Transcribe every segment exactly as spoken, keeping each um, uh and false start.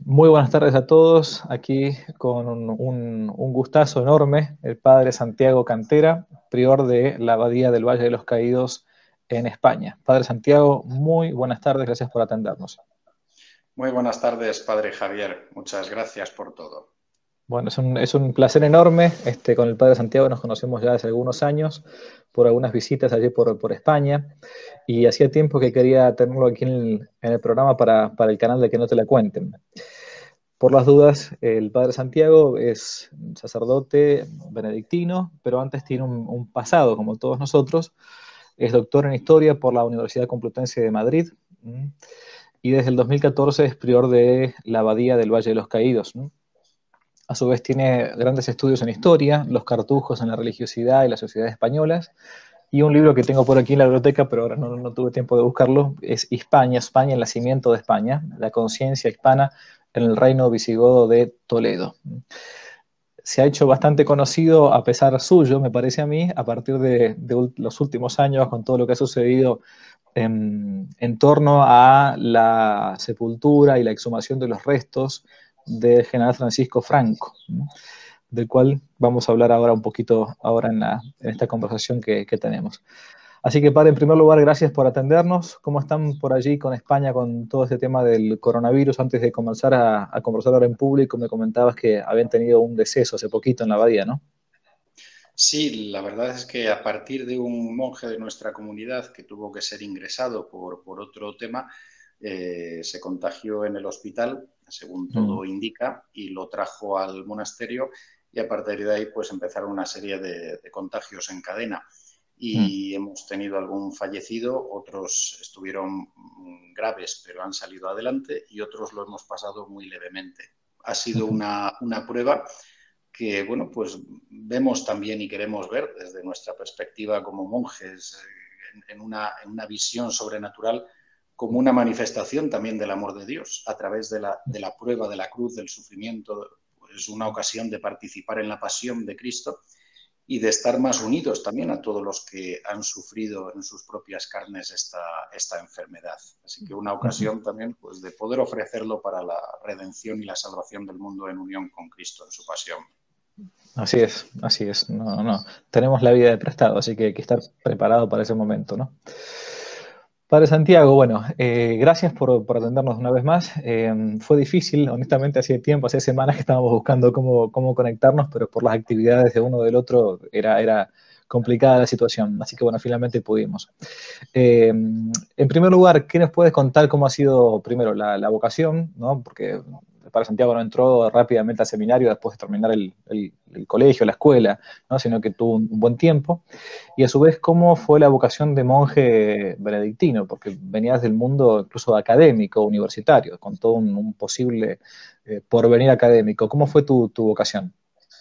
Muy buenas tardes a todos, aquí con un, un- un gustazo enorme, el padre Santiago Cantera, prior de la Abadía del Valle de los Caídos en España. Padre Santiago, muy buenas tardes, gracias por atendernos. Muy buenas tardes, padre Javier. Muchas gracias por todo. Bueno, es un, es un placer enorme, este, con el padre Santiago nos conocemos ya hace algunos años, por algunas visitas allí por, por España, y hacía tiempo que quería tenerlo aquí en el, en el programa para, para el canal de Que No Te La Cuenten. Por las dudas, el padre Santiago es un sacerdote benedictino, pero antes tiene un, un pasado, como todos nosotros. Es doctor en Historia por la Universidad Complutense de Madrid, ¿m? Y desde el dos mil catorce es prior de la Abadía del Valle de los Caídos, ¿no? A su vez tiene grandes estudios en Historia, los cartujos en la religiosidad y las sociedades españolas, y un libro que tengo por aquí en la biblioteca, pero ahora no, no tuve tiempo de buscarlo, es Hispania, España, el nacimiento de España, la conciencia hispana en el reino visigodo de Toledo. Se ha hecho bastante conocido a pesar suyo, me parece a mí, a partir de, de los últimos años con todo lo que ha sucedido en, en torno a la sepultura y la exhumación de los restos del general Francisco Franco, ¿no? Del cual vamos a hablar ahora un poquito ahora en, la, en esta conversación que, que tenemos. Así que, padre, en primer lugar, gracias por atendernos. ¿Cómo están por allí con España con todo este tema del coronavirus? Antes de comenzar a, a conversar ahora en público, me comentabas que habían tenido un deceso hace poquito en la abadía, ¿no? Sí, la verdad es que a partir de un monje de nuestra comunidad que tuvo que ser ingresado por, por otro tema, eh, se contagió en el hospital, según Mm, todo indica, y lo trajo al monasterio y a partir de ahí pues empezaron una serie de, de contagios en cadena. mm, Y hemos tenido algún fallecido, otros estuvieron graves pero han salido adelante y otros lo hemos pasado muy levemente. Ha sido ujú, una, una prueba que, bueno, pues vemos también y queremos ver desde nuestra perspectiva como monjes en, en, una, en una visión sobrenatural como una manifestación también del amor de Dios a través de la, de la prueba de la cruz, del sufrimiento, pues una ocasión de participar en la pasión de Cristo y de estar más unidos también a todos los que han sufrido en sus propias carnes esta, esta enfermedad. Así que una ujú. ocasión también pues, de poder ofrecerlo para la redención y la salvación del mundo en unión con Cristo en su pasión. Así es, así es. No, no. Tenemos la vida de prestado, así que hay que estar preparado para ese momento, ¿no? Padre Santiago, bueno, eh, gracias por, por atendernos una vez más. Eh, fue difícil, honestamente, hacía tiempo, hacía semanas que estábamos buscando cómo, cómo conectarnos, pero por las actividades de uno o del otro era, era complicada la situación. Así que, bueno, finalmente pudimos. Eh, en primer lugar, ¿qué nos puedes contar cómo ha sido primero la, la vocación, ¿no? Porque para Santiago no entró rápidamente al seminario después de terminar el, el, el colegio, la escuela, ¿no? Sino que tuvo un, un, buen tiempo. Y a su vez, ¿cómo fue la vocación de monje benedictino? Porque venías del mundo incluso académico, universitario, con todo un, un posible eh, porvenir académico. ¿Cómo fue tu, tu vocación?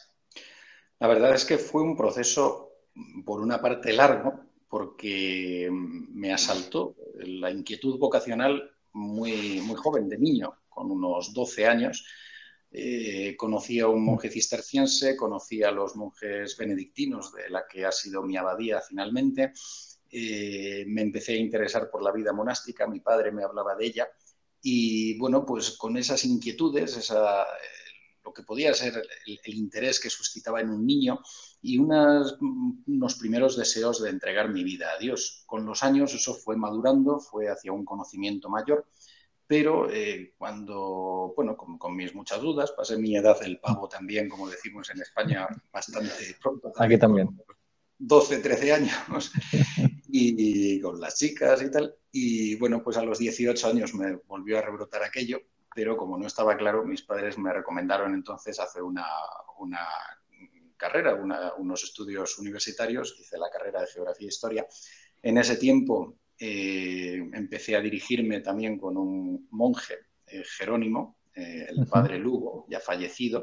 La verdad es que fue un proceso, por una parte, largo, porque me asaltó la inquietud vocacional muy, muy joven, de niño, con unos doce años. Eh, conocí a un monje cisterciense, conocí a los monjes benedictinos, de la que ha sido mi abadía finalmente. Eh, me empecé a interesar por la vida monástica, mi padre me hablaba de ella. Y bueno, pues con esas inquietudes, esa, lo que podía ser el, el interés que suscitaba en un niño y unas, unos primeros deseos de entregar mi vida a Dios. Con los años eso fue madurando, fue hacia un conocimiento mayor, pero eh, cuando, bueno, con, con, mis muchas dudas, pasé mi edad del pavo también, como decimos en España, bastante pronto, Aquí también también. con doce, trece años, y, y con las chicas y tal. Y bueno, pues a los dieciocho años me volvió a rebrotar aquello, pero como no estaba claro, mis padres me recomendaron entonces hacer una, una carrera, una, unos estudios universitarios, hice la carrera de Geografía e Historia. En ese tiempo eh, empecé a dirigirme también con un monje, eh, Jerónimo, eh, el Uh -huh. padre Lugo, ya fallecido,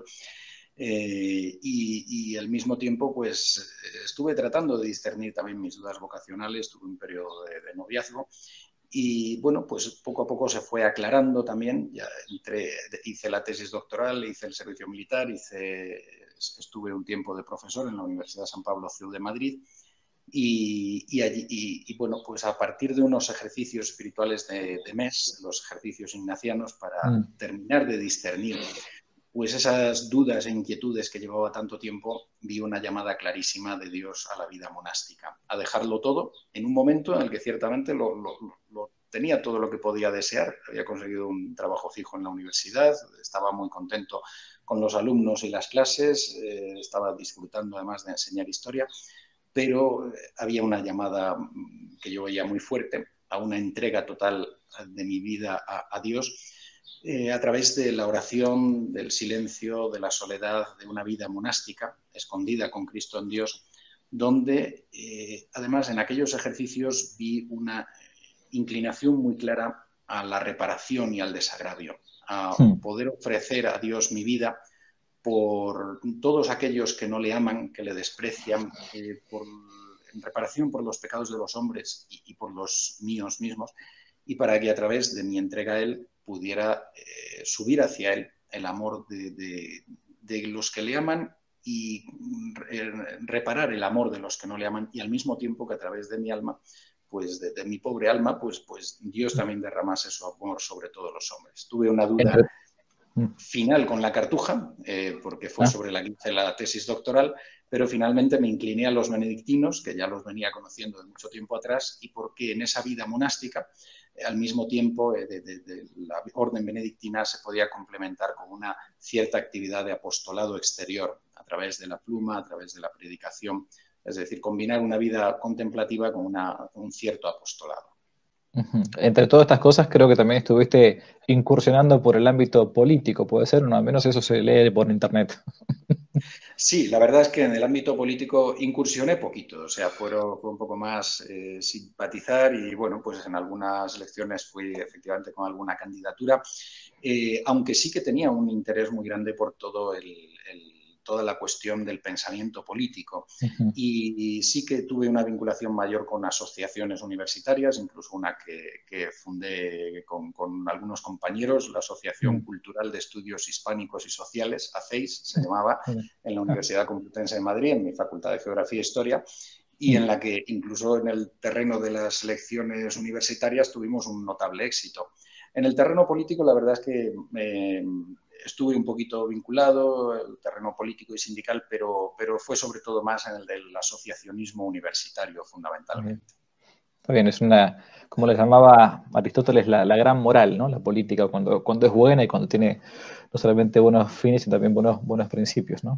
eh, y, y, al mismo tiempo pues estuve tratando de discernir también mis dudas vocacionales, tuve un periodo de, de noviazgo y bueno, pues poco a poco se fue aclarando también, ya entré, hice la tesis doctoral, hice el servicio militar, hice, estuve un tiempo de profesor en la Universidad San Pablo C E U de Madrid Y, y, allí, y, y bueno, pues a partir de unos ejercicios espirituales de, de mes, los ejercicios ignacianos, para Mm. terminar de discernir pues esas dudas e inquietudes que llevaba tanto tiempo, vi una llamada clarísima de Dios a la vida monástica, a dejarlo todo en un momento en el que ciertamente lo, lo, lo tenía todo lo que podía desear. Había conseguido un trabajo fijo en la universidad, estaba muy contento con los alumnos y las clases, eh, estaba disfrutando además de enseñar historia, pero había una llamada que yo veía muy fuerte a una entrega total de mi vida a, a Dios, eh, a través de la oración, del silencio, de la soledad, de una vida monástica, escondida con Cristo en Dios, donde eh, además en aquellos ejercicios vi una inclinación muy clara a la reparación y al desagravio, a Mm. poder ofrecer a Dios mi vida por todos aquellos que no le aman, que le desprecian, eh, por, en reparación por los pecados de los hombres y, y por los míos mismos, y para que a través de mi entrega a Él pudiera eh, subir hacia Él el amor de, de, de los que le aman y eh, reparar el amor de los que no le aman, y al mismo tiempo que a través de mi alma, pues de, de mi pobre alma, pues, pues Dios también derramase su amor sobre todos los hombres. Tuve una duda Entre- mm. final con la cartuja, eh, porque fue Ah. sobre la que hice la tesis doctoral, pero finalmente me incliné a los benedictinos, que ya los venía conociendo de mucho tiempo atrás, y porque en esa vida monástica, eh, al mismo tiempo, eh, de, de, de la orden benedictina se podía complementar con una cierta actividad de apostolado exterior, a través de la pluma, a través de la predicación, es decir, combinar una vida contemplativa con una, un cierto apostolado. Ujú. Entre todas estas cosas, creo que también estuviste incursionando por el ámbito político, ¿puede ser? No, al menos eso se lee por internet. Sí, la verdad es que en el ámbito político incursioné poquito, o sea, fue, fue un poco más eh, simpatizar y bueno, pues en algunas elecciones fui efectivamente con alguna candidatura, eh, aunque sí que tenía un interés muy grande por todo el, el, toda la cuestión del pensamiento político. Ujú. Y, y sí que tuve una vinculación mayor con asociaciones universitarias, incluso una que, que fundé con, con algunos compañeros, la Asociación Mm. Cultural de Estudios Hispánicos y Sociales, A C E I S se llamaba, Mm. en la Ah. Universidad Complutense de Madrid, en mi Facultad de Geografía e Historia, y en Mm. la que incluso en el terreno de las elecciones universitarias tuvimos un notable éxito. En el terreno político, la verdad es que eh, estuve un poquito vinculado, el terreno político y sindical, pero, pero fue sobre todo más en el del asociacionismo universitario, fundamentalmente. Está bien, es una, como le llamaba Aristóteles, la, la gran moral, ¿no? La política, cuando, cuando es buena y cuando tiene no solamente buenos fines, sino también buenos, buenos principios, ¿no?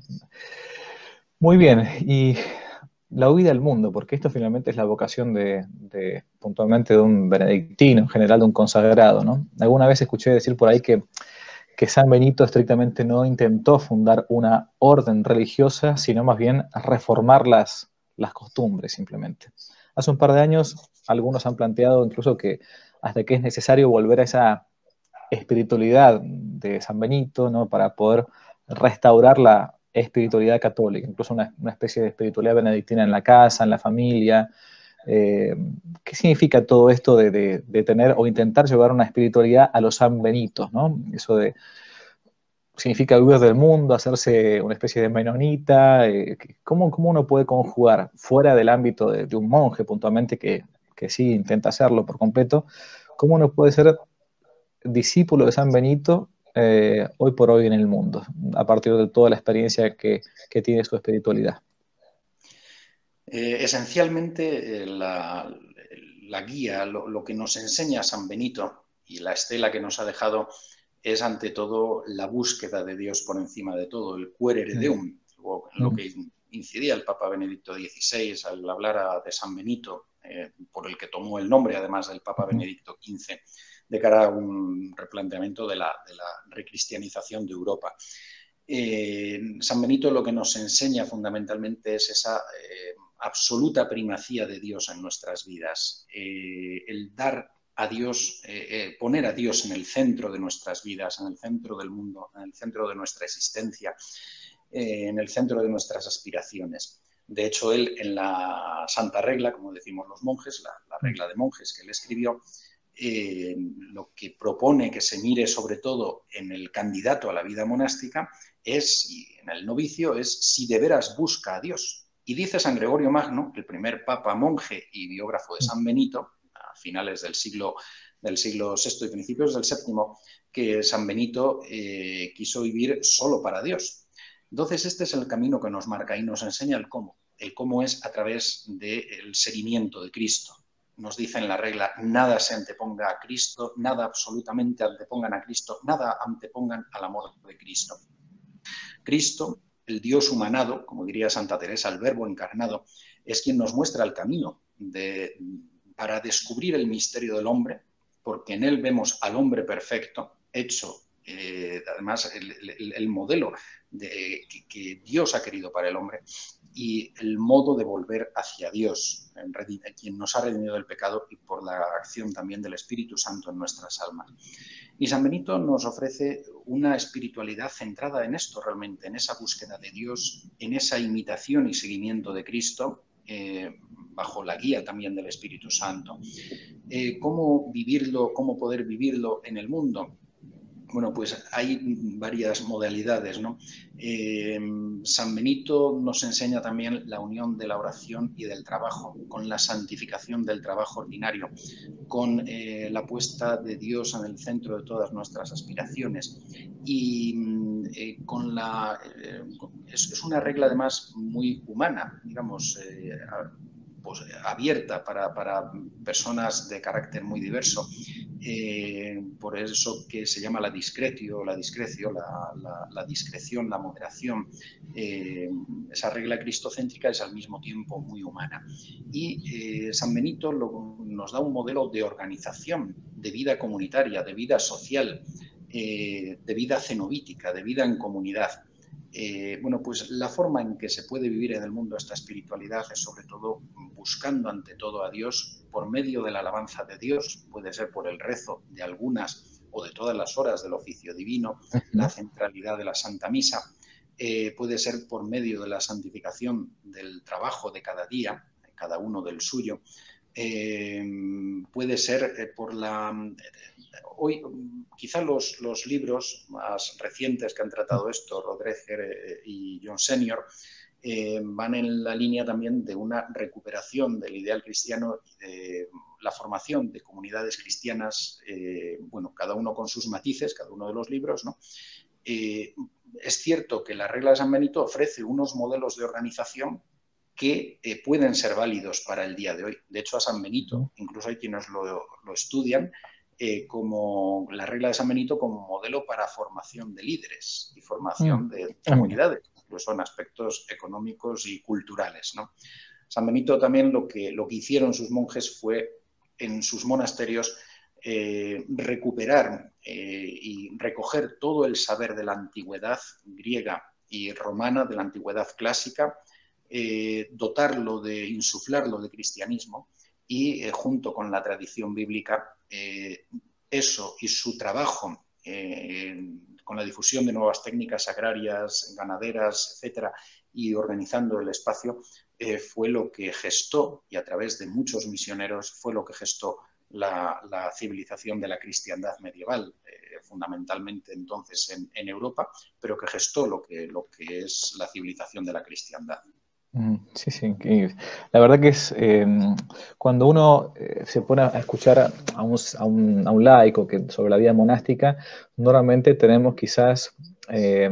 Muy bien, y la huida al mundo, porque esto finalmente es la vocación de, de, puntualmente de un benedictino, en general de un consagrado, ¿no? Alguna vez escuché decir por ahí que, que San Benito estrictamente no intentó fundar una orden religiosa, sino más bien reformar las, las costumbres simplemente. Hace un par de años algunos han planteado incluso que hasta que es necesario volver a esa espiritualidad de San Benito, ¿no? Para poder restaurar la espiritualidad católica, incluso una, una especie de espiritualidad benedictina en la casa, en la familia. Eh, ¿Qué significa todo esto de, de, de, tener o intentar llevar una espiritualidad a los San Benitos, ¿no? Eso de significa huir del mundo, hacerse una especie de menonita. Eh, ¿cómo, ¿Cómo uno puede conjugar fuera del ámbito de, de un monje puntualmente que, que sí intenta hacerlo por completo? ¿Cómo uno puede ser discípulo de San Benito eh, hoy por hoy en el mundo, a partir de toda la experiencia que, que tiene su espiritualidad? Eh, esencialmente, eh, la, la, guía, lo, lo que nos enseña San Benito y la estela que nos ha dejado es ante todo la búsqueda de Dios por encima de todo, el querere deum, lo que incidía el Papa Benedicto dieciséis al hablar de San Benito, eh, por el que tomó el nombre además del Papa Benedicto quince, de cara a un replanteamiento de la, de la recristianización de Europa. Eh, San Benito lo que nos enseña fundamentalmente es esa eh, absoluta primacía de Dios en nuestras vidas, eh, el dar a Dios, eh, eh, poner a Dios en el centro de nuestras vidas, en el centro del mundo, en el centro de nuestra existencia, eh, en el centro de nuestras aspiraciones. De hecho, él en la Santa Regla, como decimos los monjes, la, la regla de monjes que él escribió, eh, lo que propone que se mire sobre todo en el candidato a la vida monástica es, y en el novicio, es si de veras busca a Dios. Y dice San Gregorio Magno, el primer papa monje y biógrafo de San Benito, a finales del siglo, del siglo sexto y principios del séptimo, que San Benito eh, quiso vivir solo para Dios. Entonces este es el camino que nos marca y nos enseña el cómo. El cómo es a través del seguimiento de Cristo. Nos dice en la regla, nada se anteponga a Cristo, nada absolutamente antepongan a Cristo, nada antepongan al amor de Cristo. Cristo, el Dios humanado, como diría Santa Teresa, el Verbo encarnado, es quien nos muestra el camino de, para descubrir el misterio del hombre, porque en él vemos al hombre perfecto, hecho, eh, además, el, el, el modelo de, que, que Dios ha querido para el hombre y el modo de volver hacia Dios, en, quien nos ha redimido del pecado y por la acción también del Espíritu Santo en nuestras almas. Y San Benito nos ofrece una espiritualidad centrada en esto realmente, en esa búsqueda de Dios, en esa imitación y seguimiento de Cristo, eh, bajo la guía también del Espíritu Santo. Eh, ¿Cómo vivirlo, cómo poder vivirlo en el mundo? Bueno, pues hay varias modalidades, ¿no? Eh, San Benito nos enseña también la unión de la oración y del trabajo, con la santificación del trabajo ordinario, con eh, la puesta de Dios en el centro de todas nuestras aspiraciones y eh, con la... Eh, es, es una regla además muy humana, digamos, eh, pues, abierta para, para personas de carácter muy diverso. Eh, por eso que se llama la discretio, la discrecio, la, la, la discreción, la moderación. Eh, esa regla cristocéntrica es al mismo tiempo muy humana. Y eh, San Benito lo, nos da un modelo de organización, de vida comunitaria, de vida social, eh, de vida cenobítica, de vida en comunidad. Eh, bueno, pues la forma en que se puede vivir en el mundo esta espiritualidad es sobre todo buscando ante todo a Dios por medio de la alabanza de Dios, puede ser por el rezo de algunas o de todas las horas del oficio divino, uh-huh. La centralidad de la Santa Misa, eh, puede ser por medio de la santificación del trabajo de cada día, cada uno del suyo, eh, puede ser eh, por la... Hoy, quizá los, los libros más recientes que han tratado esto, Rodríguez y John Senior, eh, van en la línea también de una recuperación del ideal cristiano y de la formación de comunidades cristianas, eh, bueno, cada uno con sus matices, cada uno de los libros, ¿no? Eh, es cierto que la regla de San Benito ofrece unos modelos de organización que eh, pueden ser válidos para el día de hoy. De hecho, a San Benito, incluso hay quienes lo, lo estudian, Eh, como la regla de San Benito como modelo para formación de líderes y formación de comunidades, incluso en aspectos económicos y culturales, ¿no? San Benito también lo que, lo que hicieron sus monjes fue en sus monasterios eh, recuperar eh, y recoger todo el saber de la antigüedad griega y romana, de la antigüedad clásica, eh, dotarlo de, insuflarlo de cristianismo y eh, junto con la tradición bíblica, eh, eso y su trabajo eh, con la difusión de nuevas técnicas agrarias, ganaderas, etcétera, y organizando el espacio, eh, fue lo que gestó, y a través de muchos misioneros, fue lo que gestó la, la civilización de la cristiandad medieval, eh, fundamentalmente entonces en, en Europa, pero que gestó lo que, lo que es la civilización de la cristiandad. Sí, sí, increíble. La verdad que es eh, cuando uno eh, se pone a escuchar a un, a, un, a un laico que, sobre la vida monástica, normalmente tenemos quizás, eh,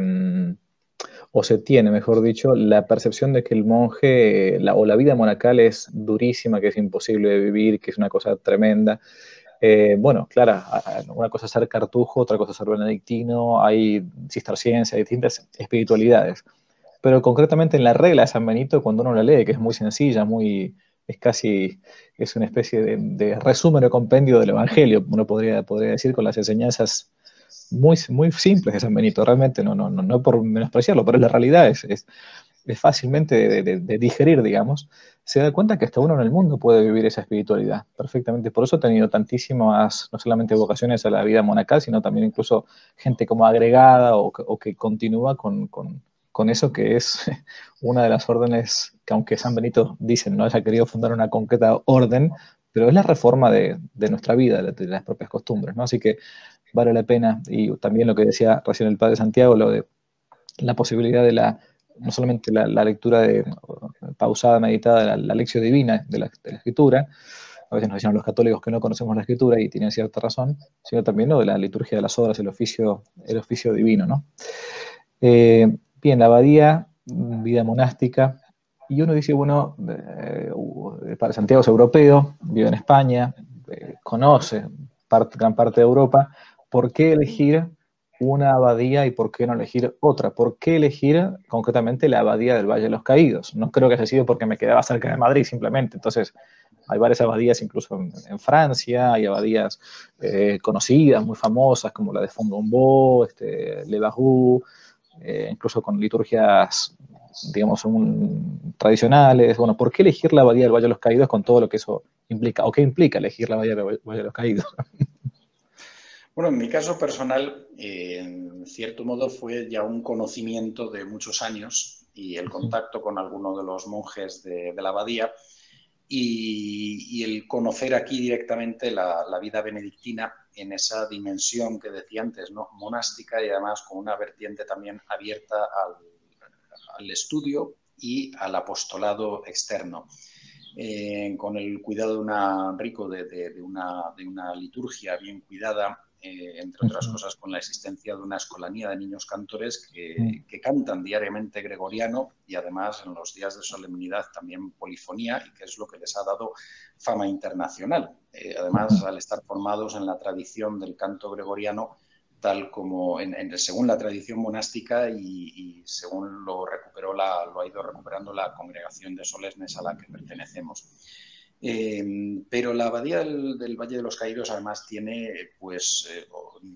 o se tiene, mejor dicho, la percepción de que el monje la, o la vida monacal es durísima, que es imposible de vivir, que es una cosa tremenda. Eh, bueno, claro, una cosa es ser cartujo, otra cosa es ser benedictino, hay cistercienses, hay distintas espiritualidades. Pero concretamente en la regla de San Benito, cuando uno la lee, que es muy sencilla, muy, es casi, es una especie de, de resumen o compendio del Evangelio, uno podría, podría decir, con las enseñanzas muy, muy simples de San Benito, realmente, no, no, no, no por menospreciarlo, pero la realidad es, es, es fácilmente de, de, de digerir, digamos, se da cuenta que hasta uno en el mundo puede vivir esa espiritualidad perfectamente. Por eso ha tenido tantísimas, no solamente vocaciones a la vida monacal, sino también incluso gente como agregada o, o que continúa con... con con eso que es una de las órdenes que, aunque San Benito dicen no haya querido fundar una concreta orden, pero es la reforma de, de nuestra vida, de, de las propias costumbres, ¿no? Así que vale la pena, y también lo que decía recién el padre Santiago, lo de la posibilidad de la, no solamente la, la lectura de, pausada, meditada, la, la lección divina de la, de la escritura. A veces nos decían los católicos que no conocemos la escritura y tienen cierta razón, sino también lo de la liturgia de las horas, el oficio, el oficio divino, ¿no? Eh, bien, la abadía, vida monástica, y uno dice, bueno, eh, el Padre Santiago es europeo, vive en España, eh, conoce parte, gran parte de Europa, ¿por qué elegir una abadía y por qué no elegir otra? ¿Por qué elegir concretamente la abadía del Valle de los Caídos? No creo que haya sido porque me quedaba cerca de Madrid simplemente, entonces hay varias abadías incluso en, en Francia, hay abadías eh, conocidas, muy famosas, como la de Fontainebleau, este, Le Barroux, eh, incluso con liturgias, digamos, un, tradicionales. Bueno, ¿por qué elegir la abadía del Valle de los Caídos con todo lo que eso implica? ¿O qué implica elegir la abadía del Valle de los Caídos? Bueno, en mi caso personal, eh, en cierto modo fue ya un conocimiento de muchos años y el contacto con alguno de los monjes de, de la abadía y, y el conocer aquí directamente la, la vida benedictina en esa dimensión que decía antes, ¿no? Monástica y además con una vertiente también abierta al, al estudio y al apostolado externo. Eh, con el cuidado de una, rico de, de, de, una, de una liturgia bien cuidada, eh, entre otras cosas con la existencia de una escolanía de niños cantores que, que cantan diariamente gregoriano y además en los días de solemnidad también polifonía, y que es lo que les ha dado fama internacional. Eh, además, al estar formados en la tradición del canto gregoriano, tal como en, en, según la tradición monástica y, y según lo recuperó la, lo ha ido recuperando la congregación de Solesmes a la que pertenecemos. Eh, pero la abadía del, del Valle de los Caídos además tiene pues eh,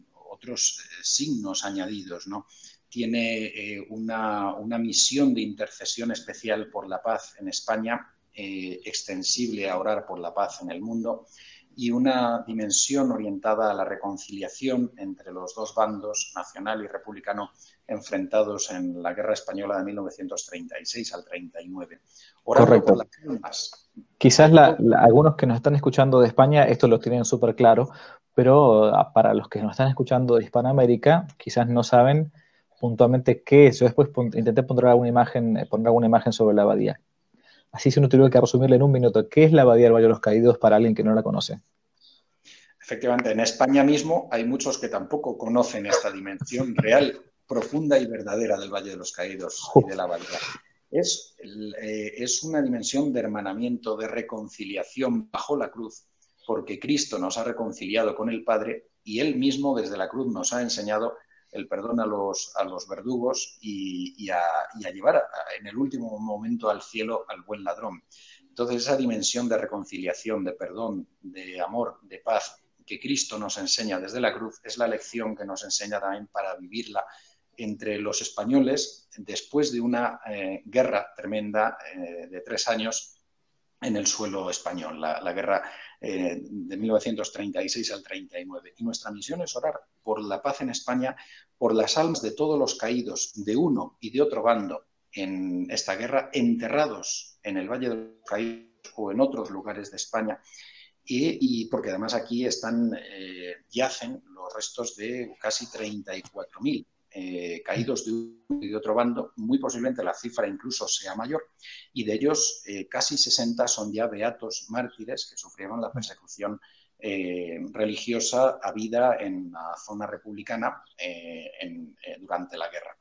otros eh, signos añadidos, ¿no? Tiene eh, una, una misión de intercesión especial por la paz en España, eh, extensible a orar por la paz en el mundo, y una dimensión orientada a la reconciliación entre los dos bandos, nacional y republicano, enfrentados en la Guerra Española de mil novecientos treinta y seis al treinta y nueve. Orando Correcto. por la paz. Quizás la, la, algunos que nos están escuchando de España esto lo tienen súper claro, pero para los que nos están escuchando de Hispanoamérica, quizás no saben puntualmente qué es. Yo después intenté poner alguna imagen, poner alguna imagen sobre la abadía. Así si uno tuviera que resumirle en un minuto, ¿qué es la abadía del Valle de los Caídos para alguien que no la conoce? Efectivamente, en España mismo hay muchos que tampoco conocen esta dimensión real, profunda y verdadera del Valle de los Caídos y de la abadía. Es, eh, es una dimensión de hermanamiento, de reconciliación bajo la cruz, porque Cristo nos ha reconciliado con el Padre y Él mismo desde la cruz nos ha enseñado el perdón a los, a los verdugos y, y, a, y a llevar a, en el último momento al cielo al buen ladrón. Entonces, esa dimensión de reconciliación, de perdón, de amor, de paz, que Cristo nos enseña desde la cruz, es la lección que nos enseña también para vivirla entre los españoles después de una eh, guerra tremenda eh, de tres años en el suelo español, la, la guerra eh, de mil novecientos treinta y seis al treinta y nueve. Y nuestra misión es orar por la paz en España, por las almas de todos los caídos de uno y de otro bando en esta guerra, enterrados en el Valle de los Caídos o en otros lugares de España, y, y porque además aquí están, eh, yacen los restos de casi treinta y cuatro mil eh, caídos de uno y de otro bando, muy posiblemente la cifra incluso sea mayor, y de ellos eh, casi sesenta son ya beatos mártires que sufrieron la persecución eh, religiosa habida en la zona republicana eh, en, eh, durante la guerra.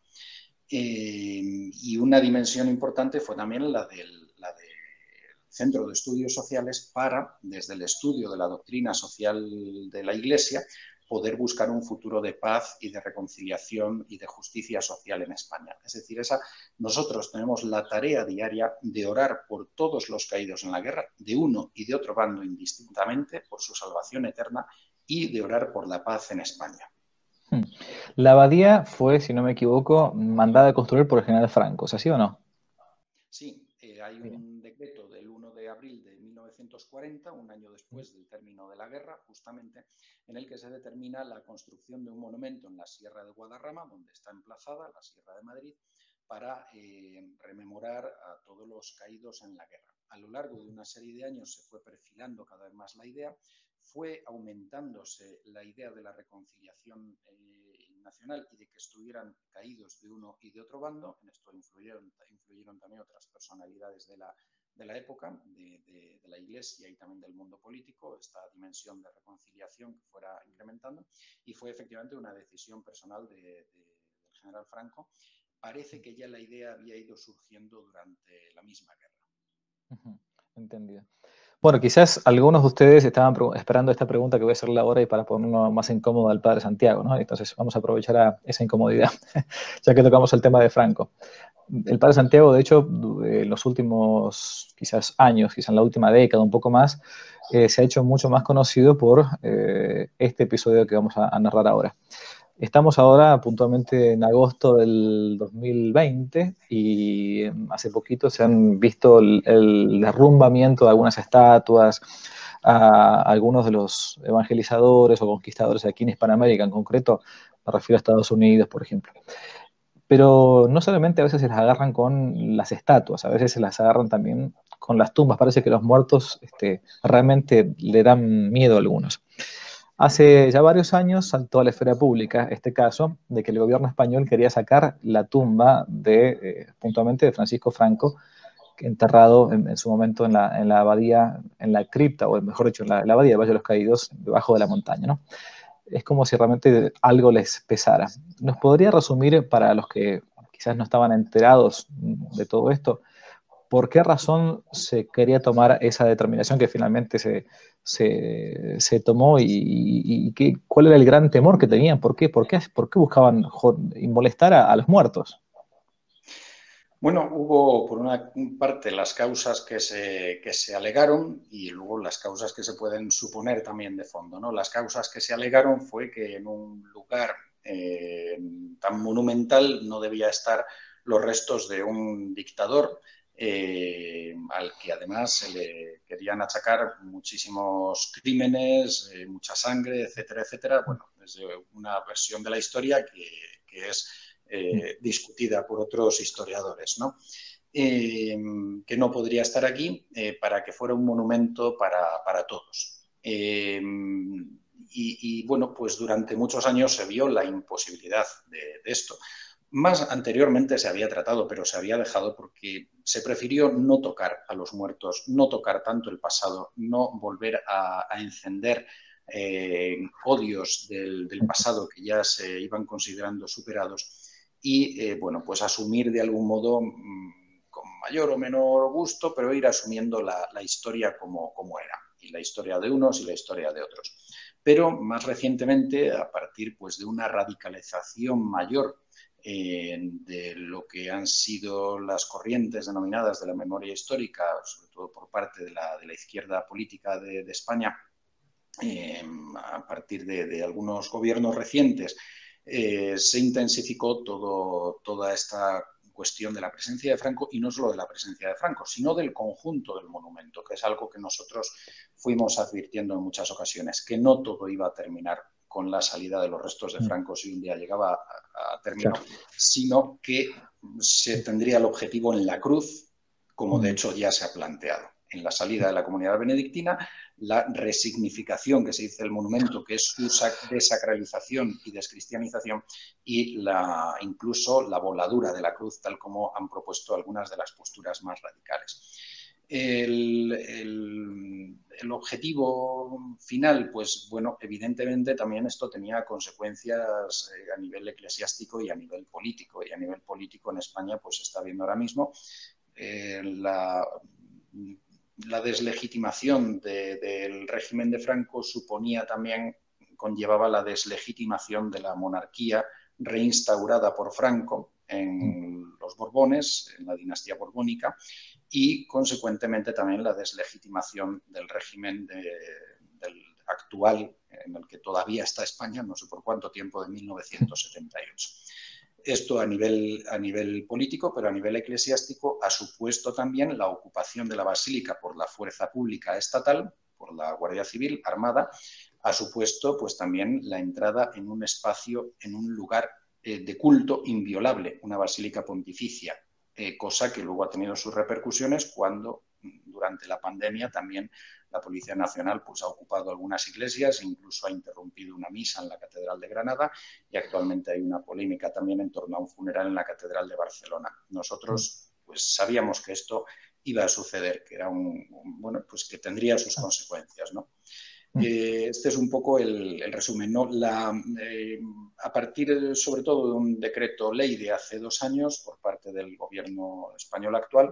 Eh, y una dimensión importante fue también la del, la del Centro de Estudios Sociales para, desde el estudio de la doctrina social de la Iglesia, poder buscar un futuro de paz y de reconciliación y de justicia social en España. Es decir, esa, nosotros tenemos la tarea diaria de orar por todos los caídos en la guerra, de uno y de otro bando indistintamente, por su salvación eterna, y de orar por la paz en España. La abadía fue, si no me equivoco, mandada a construir por el general Franco, ¿es así o no? Sí, eh, hay un decreto del uno de abril de mil novecientos cuarenta, un año después del término de la guerra, justamente, en el que se determina la construcción de un monumento en la Sierra de Guadarrama, donde está emplazada la Sierra de Madrid, para eh, rememorar a todos los caídos en la guerra. A lo largo de una serie de años se fue perfilando cada vez más la idea, fue aumentándose la idea de la reconciliación eh, nacional y de que estuvieran caídos de uno y de otro bando. En esto influyeron, influyeron también otras personalidades de la, de la época, de, de, de la Iglesia y también del mundo político, esta dimensión de reconciliación que fuera incrementando, y fue efectivamente una decisión personal de, de, del general Franco. Parece que ya la idea había ido surgiendo durante la misma guerra. Uh-huh. Entendido. Bueno, quizás algunos de ustedes estaban esperando esta pregunta que voy a hacerle ahora y para ponernos más incómodo al padre Santiago, ¿no? Entonces vamos a aprovechar a esa incomodidad, ya que tocamos el tema de Franco. El padre Santiago, de hecho, en los últimos quizás años, quizás en la última década, un poco más, eh, se ha hecho mucho más conocido por eh, este episodio que vamos a, a narrar ahora. Estamos ahora puntualmente en agosto del dos mil veinte y hace poquito se han visto el, el derrumbamiento de algunas estatuas a algunos de los evangelizadores o conquistadores aquí en Hispanoamérica, en concreto me refiero a Estados Unidos, por ejemplo. Pero no solamente a veces se las agarran con las estatuas, a veces se las agarran también con las tumbas. Parece que los muertos este, realmente le dan miedo a algunos. Hace ya varios años saltó a la esfera pública este caso de que el gobierno español quería sacar la tumba de, eh, puntualmente, de Francisco Franco, enterrado en, en su momento en la, en la abadía, en la cripta, o mejor dicho, en la, en la abadía de Valle de los Caídos, debajo de la montaña, ¿no? Es como si realmente algo les pesara. ¿Nos podría resumir, para los que quizás no estaban enterados de todo esto, por qué razón se quería tomar esa determinación que finalmente se, se, se tomó y, y, y qué, cuál era el gran temor que tenían? ¿Por qué, por qué, por qué buscaban molestar a, a los muertos? Bueno, hubo por una parte las causas que se, que se alegaron y luego las causas que se pueden suponer también de fondo, ¿no? Las causas que se alegaron fue que en un lugar eh, tan monumental no debía estar los restos de un dictador eh, al que además se le querían achacar muchísimos crímenes, eh, mucha sangre, etcétera, etcétera. Bueno, desde una versión de la historia que, que es Eh, discutida por otros historiadores, ¿no? Eh, que no podría estar aquí eh, para que fuera un monumento para, para todos. Eh, y, y, bueno, pues durante muchos años se vio la imposibilidad de, de esto. Más anteriormente se había tratado, pero se había dejado porque se prefirió no tocar a los muertos, no tocar tanto el pasado, no volver a, a encender eh, odios del, del pasado que ya se iban considerando superados. Y, eh, bueno, pues asumir de algún modo, mmm, con mayor o menor gusto, pero ir asumiendo la, la historia como, como era, y la historia de unos y la historia de otros. Pero más recientemente, a partir pues, de una radicalización mayor eh, de lo que han sido las corrientes denominadas de la memoria histórica, sobre todo por parte de la, de la izquierda política de, de España, eh, a partir de, de algunos gobiernos recientes, Eh, se intensificó todo, toda esta cuestión de la presencia de Franco, y no solo de la presencia de Franco, sino del conjunto del monumento, que es algo que nosotros fuimos advirtiendo en muchas ocasiones, que no todo iba a terminar con la salida de los restos de Franco si un día llegaba a, a término, claro, sino que se tendría el objetivo en la cruz, como de hecho ya se ha planteado. En la salida de la comunidad benedictina, la resignificación que se dice del monumento, que es su desacralización y descristianización, y la, incluso la voladura de la cruz, tal como han propuesto algunas de las posturas más radicales. El, el, el objetivo final, pues bueno, evidentemente también esto tenía consecuencias eh, a nivel eclesiástico y a nivel político, y a nivel político en España pues se está viendo ahora mismo eh, la... La deslegitimación de, del régimen de Franco suponía también, conllevaba la deslegitimación de la monarquía reinstaurada por Franco en los Borbones, en la dinastía borbónica, y consecuentemente también la deslegitimación del régimen de, del actual, en el que todavía está España, no sé por cuánto tiempo, de mil novecientos setenta y ocho. Esto a nivel, a nivel político, pero a nivel eclesiástico ha supuesto también la ocupación de la basílica por la fuerza pública estatal, por la Guardia Civil Armada, ha supuesto pues también la entrada en un espacio, en un lugar eh, de culto inviolable, una basílica pontificia, eh, cosa que luego ha tenido sus repercusiones cuando durante la pandemia también la Policía Nacional pues, ha ocupado algunas iglesias, incluso ha interrumpido una misa en la Catedral de Granada y actualmente hay una polémica también en torno a un funeral en la Catedral de Barcelona. Nosotros pues, sabíamos que esto iba a suceder, que era un, un bueno, pues que tendría sus consecuencias, ¿no? Eh, este es un poco el, el resumen, ¿no? La, eh, a partir, sobre todo, de un decreto ley de hace dos años por parte del gobierno español actual,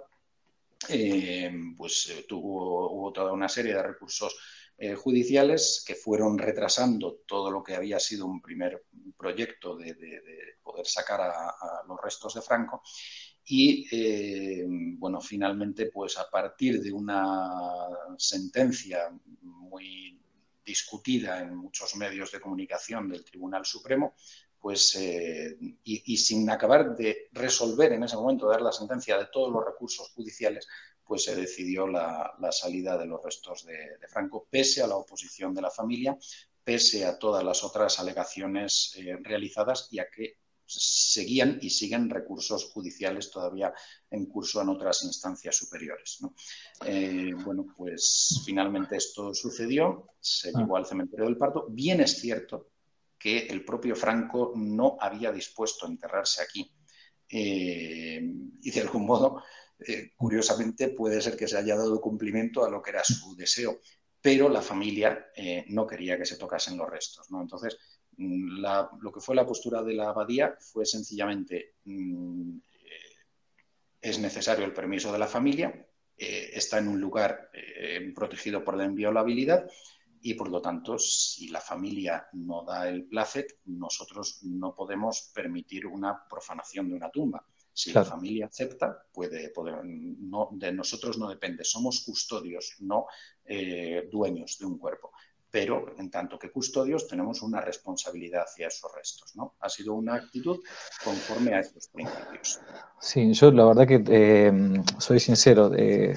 eh, pues eh, tuvo, hubo toda una serie de recursos eh, judiciales que fueron retrasando todo lo que había sido un primer proyecto de, de, de poder sacar a, a los restos de Franco. Y, eh, bueno, finalmente, pues a partir de una sentencia muy discutida en muchos medios de comunicación del Tribunal Supremo, pues, eh, y, y sin acabar de resolver en ese momento, dar la sentencia de todos los recursos judiciales, pues se decidió la, la salida de los restos de, de Franco, pese a la oposición de la familia, pese a todas las otras alegaciones eh, realizadas y a que seguían y siguen recursos judiciales todavía en curso en otras instancias superiores, ¿no? Eh, bueno, pues finalmente esto sucedió, se llevó al cementerio del Pardo. Bien es cierto que el propio Franco no había dispuesto a enterrarse aquí eh, y de algún modo, eh, curiosamente, puede ser que se haya dado cumplimiento a lo que era su deseo, pero la familia eh, no quería que se tocasen los restos, ¿no? Entonces, La, lo que fue la postura de la abadía fue sencillamente mmm, eh, es necesario el permiso de la familia, eh, está en un lugar eh, protegido por la inviolabilidad y por lo tanto si la familia no da el plácet nosotros no podemos permitir una profanación de una tumba. Si claro. la familia acepta, puede, puede no, de nosotros no depende, somos custodios, no eh, dueños de un cuerpo. Pero en tanto que custodios tenemos una responsabilidad hacia esos restos, ¿no? Ha sido una actitud conforme a estos principios. Sí, yo la verdad que eh, soy sincero, eh,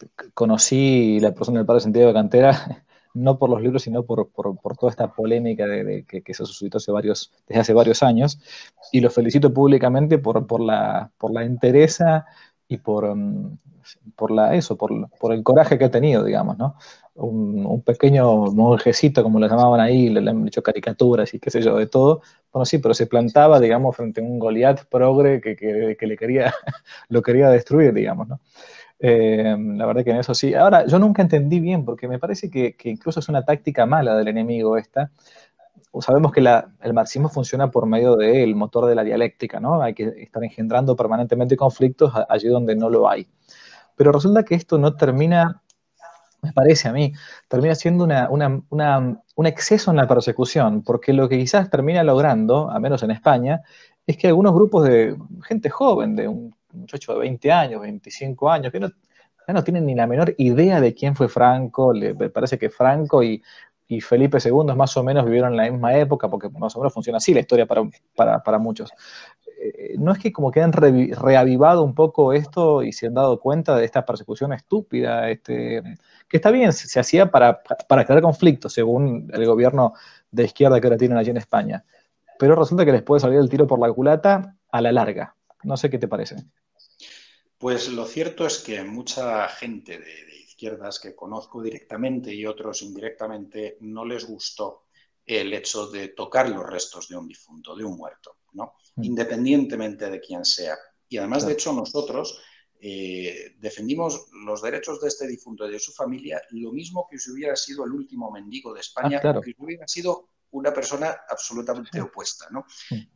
conocí la persona del Padre Santiago de Cantera no por los libros, sino por, por, por toda esta polémica de, de, que, que se suscitó hace varios, desde hace varios años, y lo felicito públicamente por, por, la, por la entereza y por, um, por, la, eso, por, por el coraje que ha tenido, digamos, ¿no? Un, un pequeño monjecito, como lo llamaban ahí, le, le han hecho caricaturas y qué sé yo, de todo. Bueno, sí, pero se plantaba, digamos, frente a un Goliat progre que, que, que le quería, lo quería destruir, digamos, ¿no? Eh, la verdad que en eso sí. Ahora, yo nunca entendí bien, porque me parece que, que incluso es una táctica mala del enemigo esta. Sabemos que la, el marxismo funciona por medio del motor de la dialéctica, ¿no? Hay que estar engendrando permanentemente conflictos allí donde no lo hay. Pero resulta que esto no termina, me parece a mí, termina siendo una, una, una, un exceso en la persecución, porque lo que quizás termina logrando, al menos en España, es que algunos grupos de gente joven, de un muchacho de veinte años, veinticinco años, que no, ya no tienen ni la menor idea de quién fue Franco, le parece que Franco y, y Felipe segundo más o menos vivieron en la misma época, porque más o menos funciona así la historia para, para, para muchos. Eh, no es que como que han re, reavivado un poco esto y se han dado cuenta de esta persecución estúpida, este, que está bien, se, se hacía para, para crear conflictos, según el gobierno de izquierda que ahora tienen allí en España. Pero resulta que les puede salir el tiro por la culata a la larga. No sé qué te parece. Pues lo cierto es que mucha gente de, de izquierdas que conozco directamente y otros indirectamente no les gustó el hecho de tocar los restos de un difunto, de un muerto, ¿no? Mm. Independientemente de quién sea. Y además, claro. de hecho, nosotros eh, defendimos los derechos de este difunto y de su familia lo mismo que si hubiera sido el último mendigo de España, ah, claro. o que hubiera sido una persona absolutamente sí. opuesta, ¿no? Sí.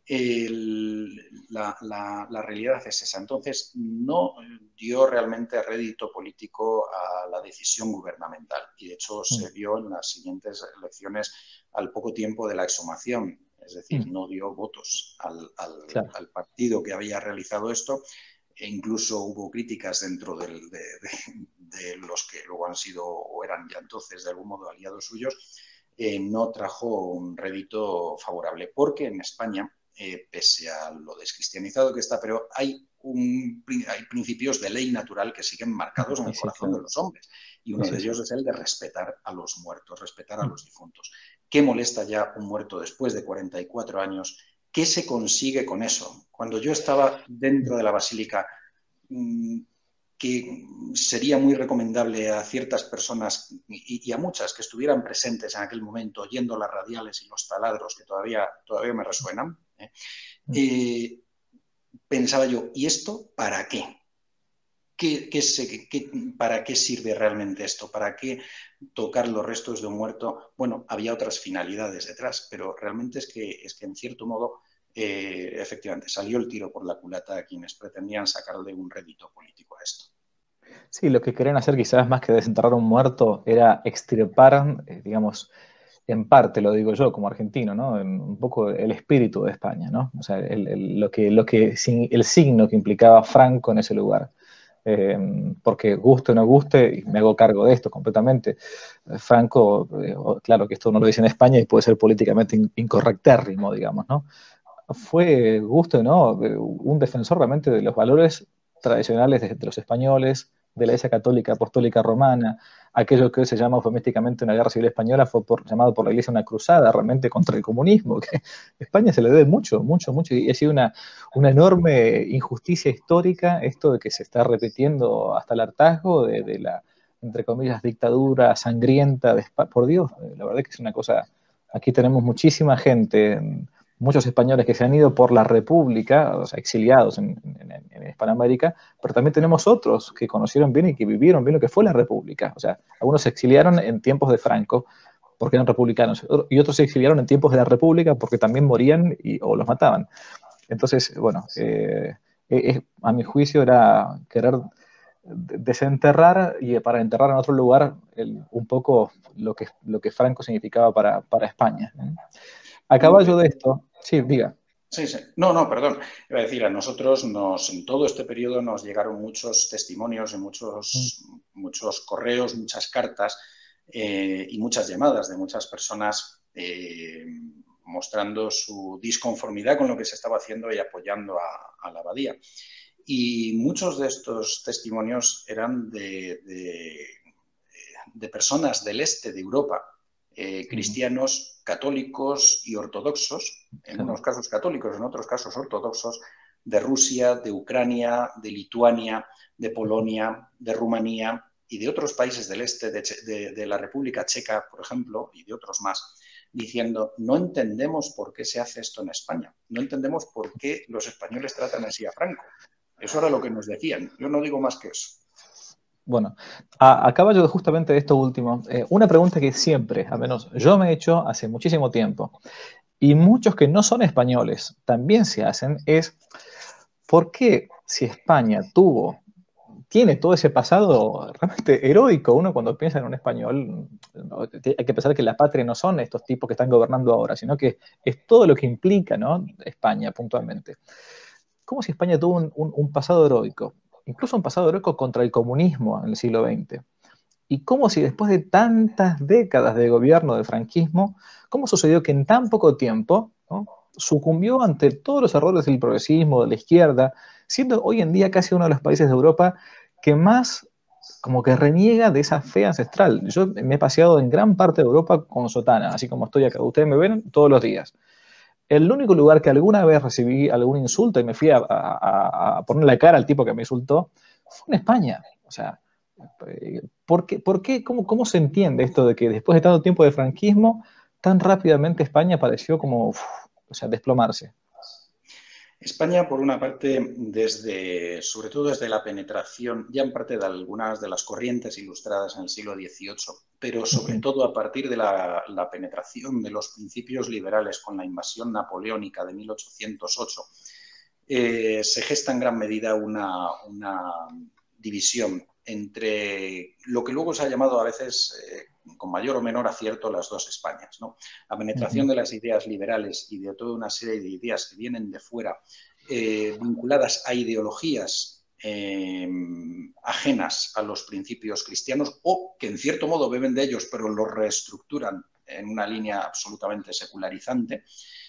El, la, la, la realidad es esa. Entonces, no dio realmente rédito político a la decisión gubernamental y, de hecho, sí. se vio en las siguientes elecciones al poco tiempo de la exhumación. Es decir, sí. no dio votos al, al, claro. al partido que había realizado esto e incluso hubo críticas dentro del, de, de, de los que luego han sido o eran ya entonces de algún modo aliados suyos. Eh, no trajo un rédito favorable, porque en España, eh, pese a lo descristianizado que está, pero hay, un, hay principios de ley natural que siguen marcados en el sí, corazón claro. de los hombres, y uno sí, de ellos sí. es el de respetar a los muertos, respetar a los difuntos. ¿Qué molesta ya un muerto después de cuarenta y cuatro años? ¿Qué se consigue con eso? Cuando yo estaba dentro de la basílica, mmm, que sería muy recomendable a ciertas personas y, y a muchas que estuvieran presentes en aquel momento, oyendo las radiales y los taladros que todavía, todavía me resuenan, ¿eh? Eh, pensaba yo, ¿y esto para qué? ¿Qué, qué, se, qué, ¿Para qué sirve realmente esto? ¿Para qué tocar los restos de un muerto? Bueno, había otras finalidades detrás, pero realmente es que, es que en cierto modo, eh, efectivamente, salió el tiro por la culata a quienes pretendían sacarle un rédito político a esto. Sí, lo que querían hacer quizás más que desenterrar a un muerto era extirpar, eh, digamos, en parte, lo digo yo como argentino, ¿no? En un poco el espíritu de España, ¿no? O sea, el, el, lo que, lo que, el signo que implicaba Franco en ese lugar. Eh, porque guste o no guste, y me hago cargo de esto completamente, Franco, eh, claro que esto no lo dice en España y puede ser políticamente in, incorrectérrimo, digamos, ¿no? Fue, guste o no, un defensor realmente de los valores tradicionales de, de los españoles, de la Iglesia Católica Apostólica Romana. Aquello que hoy se llama eufemísticamente una guerra civil española fue por, llamado por la Iglesia una cruzada realmente contra el comunismo, que a España se le debe mucho, mucho, mucho, y ha sido una, una enorme injusticia histórica esto de que se está repitiendo hasta el hartazgo de, de la, entre comillas, dictadura sangrienta de España. Por Dios, la verdad es que es una cosa, aquí tenemos muchísima gente, muchos españoles que se han ido por la República, o sea, exiliados en, en, en Hispanoamérica, pero también tenemos otros que conocieron bien y que vivieron bien lo que fue la República. O sea, algunos se exiliaron en tiempos de Franco porque eran republicanos, y otros se exiliaron en tiempos de la República porque también morían y, o los mataban. Entonces, bueno, eh, eh, a mi juicio era querer desenterrar y para enterrar en otro lugar el, un poco lo que, lo que Franco significaba para, para España. A caballo de esto, sí, diga. Sí, sí. No, no, perdón. Iba a decir, a nosotros nos, en todo este periodo nos llegaron muchos testimonios y muchos, mm. muchos correos, muchas cartas eh, y muchas llamadas de muchas personas eh, mostrando su disconformidad con lo que se estaba haciendo y apoyando a, a la abadía. Y muchos de estos testimonios eran de, de, de personas del este de Europa, eh, cristianos, católicos y ortodoxos, en claro. unos casos católicos, en otros casos ortodoxos, de Rusia, de Ucrania, de Lituania, de Polonia, de Rumanía y de otros países del este, de, de, de la República Checa, por ejemplo, y de otros más, diciendo, no entendemos por qué se hace esto en España, no entendemos por qué los españoles tratan así a Franco. Eso era lo que nos decían, yo no digo más que eso. Bueno, a, a caballo de justamente de esto último, eh, una pregunta que siempre, al menos yo me he hecho hace muchísimo tiempo, y muchos que no son españoles también se hacen, es ¿por qué si España tuvo, tiene todo ese pasado realmente heroico? Uno cuando piensa en un español, ¿no? Hay que pensar que la patria no son estos tipos que están gobernando ahora, sino que es todo lo que implica, ¿no? España puntualmente. ¿Cómo si España tuvo un, un, un pasado heroico? Incluso un pasado heroico contra el comunismo en el siglo veinte. Y cómo si después de tantas décadas de gobierno del franquismo, cómo sucedió que en tan poco tiempo, ¿no?, sucumbió ante todos los errores del progresismo, de la izquierda, siendo hoy en día casi uno de los países de Europa que más como que reniega de esa fe ancestral. Yo me he paseado en gran parte de Europa con sotana, así como estoy acá. Ustedes me ven todos los días. El único lugar que alguna vez recibí algún insulto y me fui a, a, a poner la cara al tipo que me insultó fue en España. O sea, ¿por qué, por qué, cómo, cómo se entiende esto de que después de tanto tiempo de franquismo, tan rápidamente España pareció como, uf, o sea, desplomarse? España, por una parte, desde, sobre todo desde la penetración, ya en parte de algunas de las corrientes ilustradas en el siglo dieciocho, pero sobre uh-huh. todo a partir de la, la penetración de los principios liberales con la invasión napoleónica de mil ochocientos ocho, eh, se gesta en gran medida una, una división entre lo que luego se ha llamado a veces, eh, con mayor o menor acierto, las dos Españas, ¿no? La penetración uh-huh. de las ideas liberales y de toda una serie de ideas que vienen de fuera, eh, vinculadas a ideologías eh, ajenas a los principios cristianos o que en cierto modo beben de ellos, pero los reestructuran en una línea absolutamente secularizante.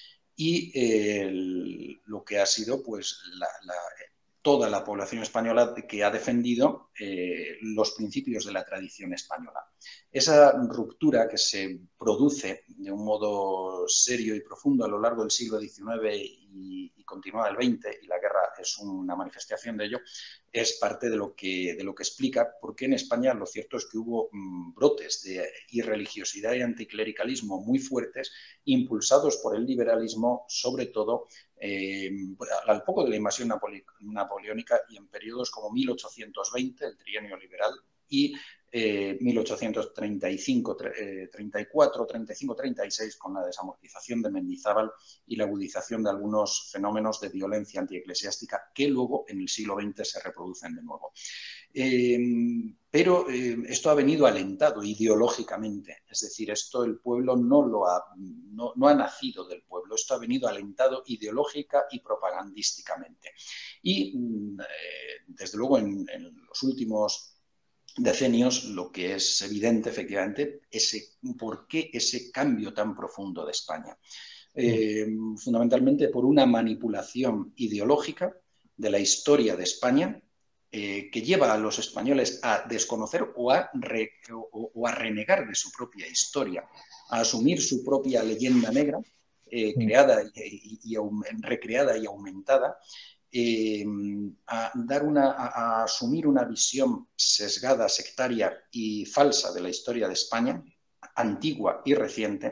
Y eh, el, lo que ha sido, pues, la, la, toda la población española que ha defendido eh, los principios de la tradición española. Esa ruptura que se produce de un modo serio y profundo a lo largo del siglo diecinueve y, y continúa el veinte, y la guerra es una manifestación de ello, es parte de lo que, de lo que explica por qué en España lo cierto es que hubo mmm, brotes de irreligiosidad y anticlericalismo muy fuertes, impulsados por el liberalismo, sobre todo eh, al poco de la invasión napoleónica y en periodos como mil ochocientos veinte, el trienio liberal, y eh, mil ochocientos treinta y cinco, treinta y cuatro, treinta y cinco, treinta y seis, con la desamortización de Mendizábal y la agudización de algunos fenómenos de violencia antieclesiástica que luego en el siglo veinte se reproducen de nuevo. Eh, pero eh, esto ha venido alentado ideológicamente, es decir, esto el pueblo no, lo ha, no, no ha nacido del pueblo, esto ha venido alentado ideológica y propagandísticamente. Y eh, desde luego en, en los últimos decenios lo que es evidente efectivamente es por qué ese cambio tan profundo de España. Eh, fundamentalmente por una manipulación ideológica de la historia de España eh, que lleva a los españoles a desconocer o a, re, o, o a renegar de su propia historia, a asumir su propia leyenda negra, eh, creada y, y, y recreada y aumentada, Eh, a, dar una, a, a asumir una visión sesgada, sectaria y falsa de la historia de España, antigua y reciente,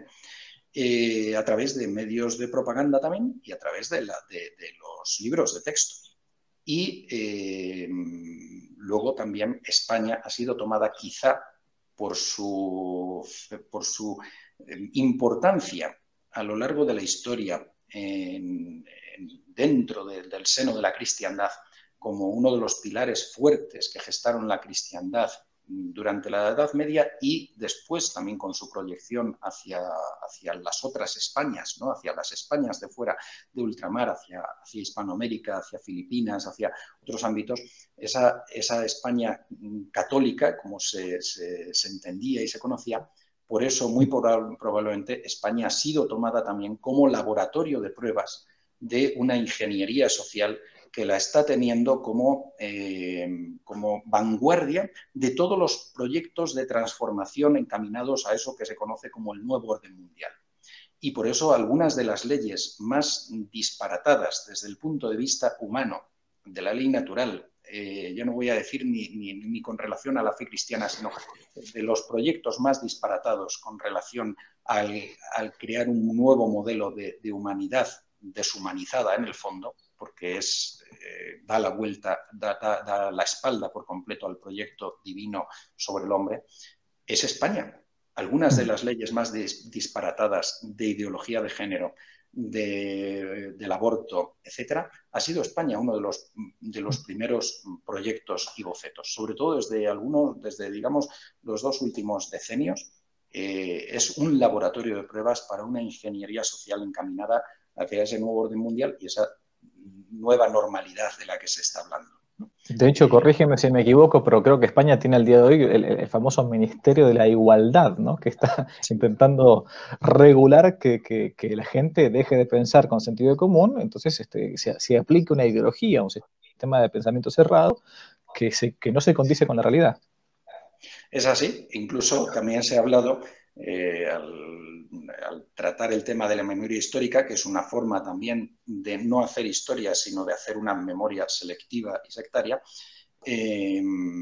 eh, a través de medios de propaganda también y a través de, la, de, de los libros de texto. Y eh, luego también España ha sido tomada quizá por su, por su importancia a lo largo de la historia en, en, dentro de, del seno de la cristiandad como uno de los pilares fuertes que gestaron la cristiandad durante la Edad Media y después también con su proyección hacia, hacia las otras Españas, ¿no? Hacia las Españas de fuera de ultramar, hacia, hacia Hispanoamérica, hacia Filipinas, hacia otros ámbitos, esa, esa España católica, como se, se, se entendía y se conocía. Por eso, muy probablemente, España ha sido tomada también como laboratorio de pruebas de una ingeniería social que la está teniendo como, eh, como vanguardia de todos los proyectos de transformación encaminados a eso que se conoce como el nuevo orden mundial. Y por eso algunas de las leyes más disparatadas desde el punto de vista humano, de la ley natural, eh, ya no voy a decir ni, ni, ni con relación a la fe cristiana, sino de los proyectos más disparatados con relación al, al crear un nuevo modelo de, de humanidad deshumanizada en el fondo, porque es, eh, da la vuelta, da, da, da la espalda por completo al proyecto divino sobre el hombre, es España. Algunas de las leyes más dis, disparatadas de ideología de género, de, del aborto, etcétera, ha sido España uno de los, de los primeros proyectos y bocetos. Sobre todo desde algunos, desde digamos los dos últimos decenios, eh, es un laboratorio de pruebas para una ingeniería social encaminada hacia ese nuevo orden mundial y esa nueva normalidad de la que se está hablando. De hecho, corrígeme si me equivoco, pero creo que España tiene al día de hoy el, el famoso Ministerio de la Igualdad, ¿no? Que está intentando regular que, que, que la gente deje de pensar con sentido común, entonces este, se, se aplique una ideología, un sistema de pensamiento cerrado que, se, que no se condice con la realidad. Es así, incluso también se ha hablado eh, al, al tratar el tema de la memoria histórica, que es una forma también de no hacer historia, sino de hacer una memoria selectiva y sectaria, eh,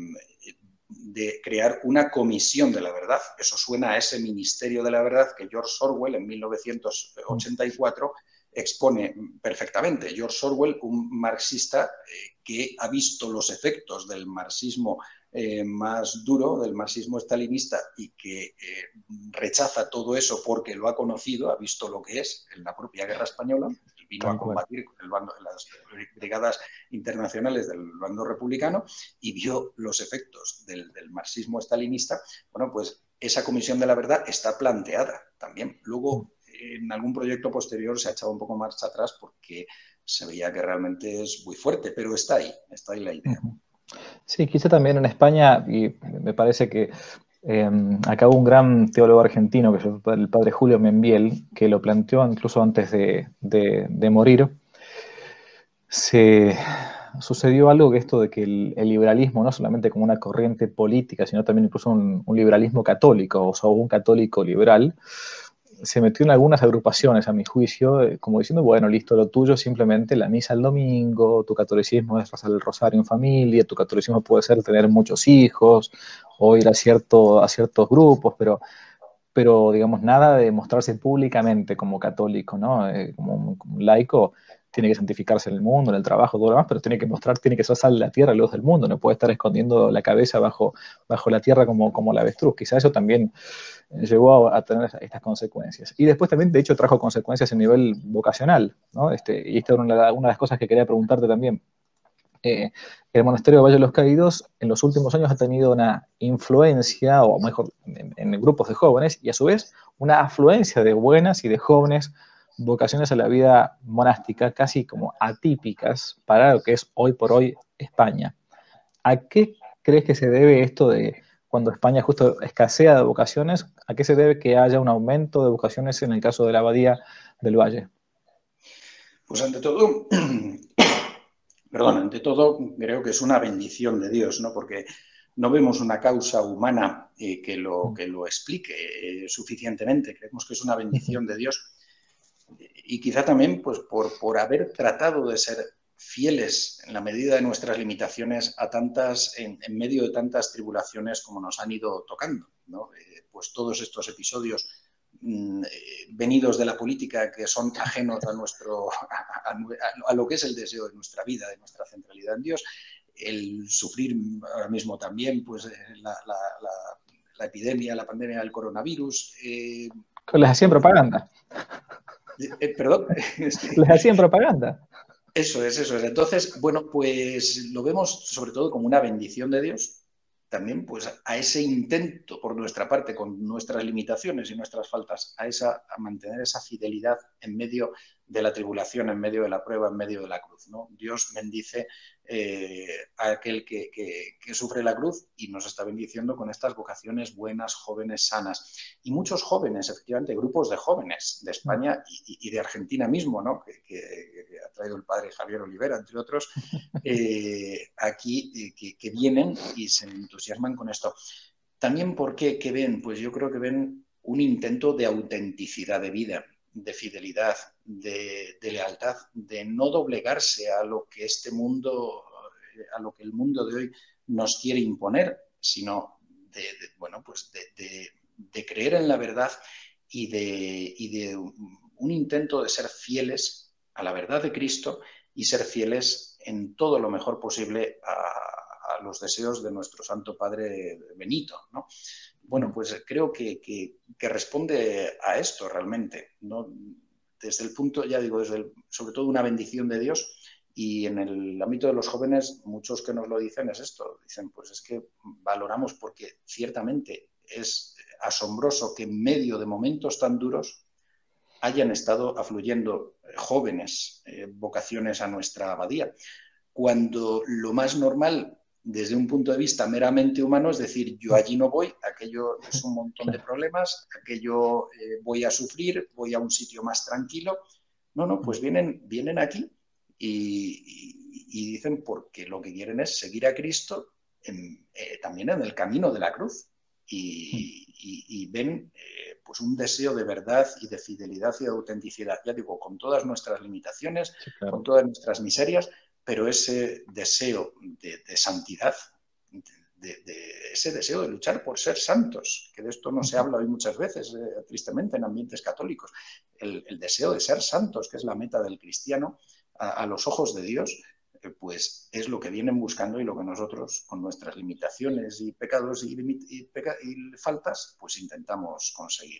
de crear una comisión de la verdad. Eso suena a ese Ministerio de la Verdad que George Orwell en mil novecientos ochenta y cuatro expone perfectamente. George Orwell, un marxista eh, que ha visto los efectos del marxismo eh, más duro, del marxismo estalinista, y que eh, rechaza todo eso porque lo ha conocido, ha visto lo que es en la propia guerra española, y vino a combatir con el bando, las brigadas internacionales del bando republicano y vio los efectos del, del marxismo estalinista. Bueno, pues esa comisión de la verdad está planteada también. Luego, en algún proyecto posterior se ha echado un poco marcha atrás porque se veía que realmente es muy fuerte, pero está ahí, está ahí la idea. Sí, quizá también en España, y me parece que eh, acá hubo un gran teólogo argentino, que es el padre Julio Membiel, que lo planteó incluso antes de, de, de morir. Se sucedió algo que esto de que el, el liberalismo, no solamente como una corriente política, sino también incluso un, un liberalismo católico, o sea, un católico liberal, se metió en algunas agrupaciones, a mi juicio, eh, como diciendo, bueno, listo, lo tuyo simplemente la misa el domingo, tu catolicismo es rezar el rosario en familia, tu catolicismo puede ser tener muchos hijos o ir a, cierto, a ciertos grupos, pero, pero digamos, nada de mostrarse públicamente como católico, ¿no? Eh, como, un, como un laico tiene que santificarse en el mundo, en el trabajo, todo lo demás, pero tiene que mostrar, tiene que ser sal de la tierra, luz del mundo, no puede estar escondiendo la cabeza bajo, bajo la tierra como, como la avestruz. Quizá eso también llegó a, a tener estas consecuencias. Y después también, de hecho, trajo consecuencias a nivel vocacional, ¿no? Este, y esta es una, una de las cosas que quería preguntarte también. Eh, el monasterio de Valle de los Caídos en los últimos años ha tenido una influencia, o mejor, en, en grupos de jóvenes, y a su vez una afluencia de buenas y de jóvenes vocaciones a la vida monástica, casi como atípicas para lo que es hoy por hoy España. ¿A qué crees que se debe esto de cuando España justo escasea de vocaciones? ¿A qué se debe que haya un aumento de vocaciones en el caso de la Abadía del Valle? Pues ante todo, perdón, ante todo creo que es una bendición de Dios, ¿no? Porque no vemos una causa humana eh, que, lo, que lo explique eh, suficientemente. Creemos que es una bendición de Dios. Y quizá también pues, por, por haber tratado de ser fieles en la medida de nuestras limitaciones a tantas, en, en medio de tantas tribulaciones como nos han ido tocando, ¿no? Eh, pues todos estos episodios mmm, eh, venidos de la política que son ajenos a, nuestro, a, a, a lo que es el deseo de nuestra vida, de nuestra centralidad en Dios, el sufrir ahora mismo también pues, la, la, la, la epidemia, la pandemia del coronavirus. Eh, Les hacían propaganda. Eh, perdón. Les hacían propaganda. Eso es, eso es. Entonces, bueno, pues lo vemos sobre todo como una bendición de Dios, también pues a ese intento por nuestra parte, con nuestras limitaciones y nuestras faltas, a, esa, a mantener esa fidelidad en medio de la tribulación, en medio de la prueba, en medio de la cruz, ¿no? Dios bendice eh, a aquel que, que, que sufre la cruz y nos está bendiciendo con estas vocaciones buenas, jóvenes, sanas. Y muchos jóvenes, efectivamente, grupos de jóvenes de España y, y de Argentina mismo, ¿no? Que, que, que ha traído el padre Javier Olivera, entre otros, eh, aquí eh, que, que vienen y se entusiasman con esto. También, ¿por qué? ¿Qué ven? Pues yo creo que ven un intento de autenticidad de vida, de fidelidad, de, de lealtad, de no doblegarse a lo que este mundo, a lo que el mundo de hoy nos quiere imponer, sino de, de bueno, pues de, de, de creer en la verdad y de, y de un intento de ser fieles a la verdad de Cristo y ser fieles en todo lo mejor posible a, a los deseos de nuestro Santo Padre Benito, ¿no? Bueno, pues creo que, que, que responde a esto realmente, ¿no? Desde el punto, ya digo, desde el, sobre todo una bendición de Dios, y en el ámbito de los jóvenes, muchos que nos lo dicen es esto, dicen, pues es que valoramos porque ciertamente es asombroso que en medio de momentos tan duros hayan estado afluyendo jóvenes eh, vocaciones a nuestra abadía, cuando lo más normal desde un punto de vista meramente humano es decir, yo allí no voy, aquello es un montón de problemas, aquello eh, voy a sufrir, voy a un sitio más tranquilo. No, no, pues vienen, vienen aquí y, y, y dicen porque lo que quieren es seguir a Cristo en, eh, también en el camino de la cruz y, y, y ven eh, pues un deseo de verdad y de fidelidad y de autenticidad, ya digo, con todas nuestras limitaciones, sí, claro, con todas nuestras miserias, pero ese deseo de, de santidad, de, de ese deseo de luchar por ser santos, que de esto no se habla hoy muchas veces, eh, tristemente, en ambientes católicos, el, el deseo de ser santos, que es la meta del cristiano, a, a los ojos de Dios, eh, pues es lo que vienen buscando y lo que nosotros, con nuestras limitaciones y pecados y, y, peca y faltas, pues intentamos conseguir.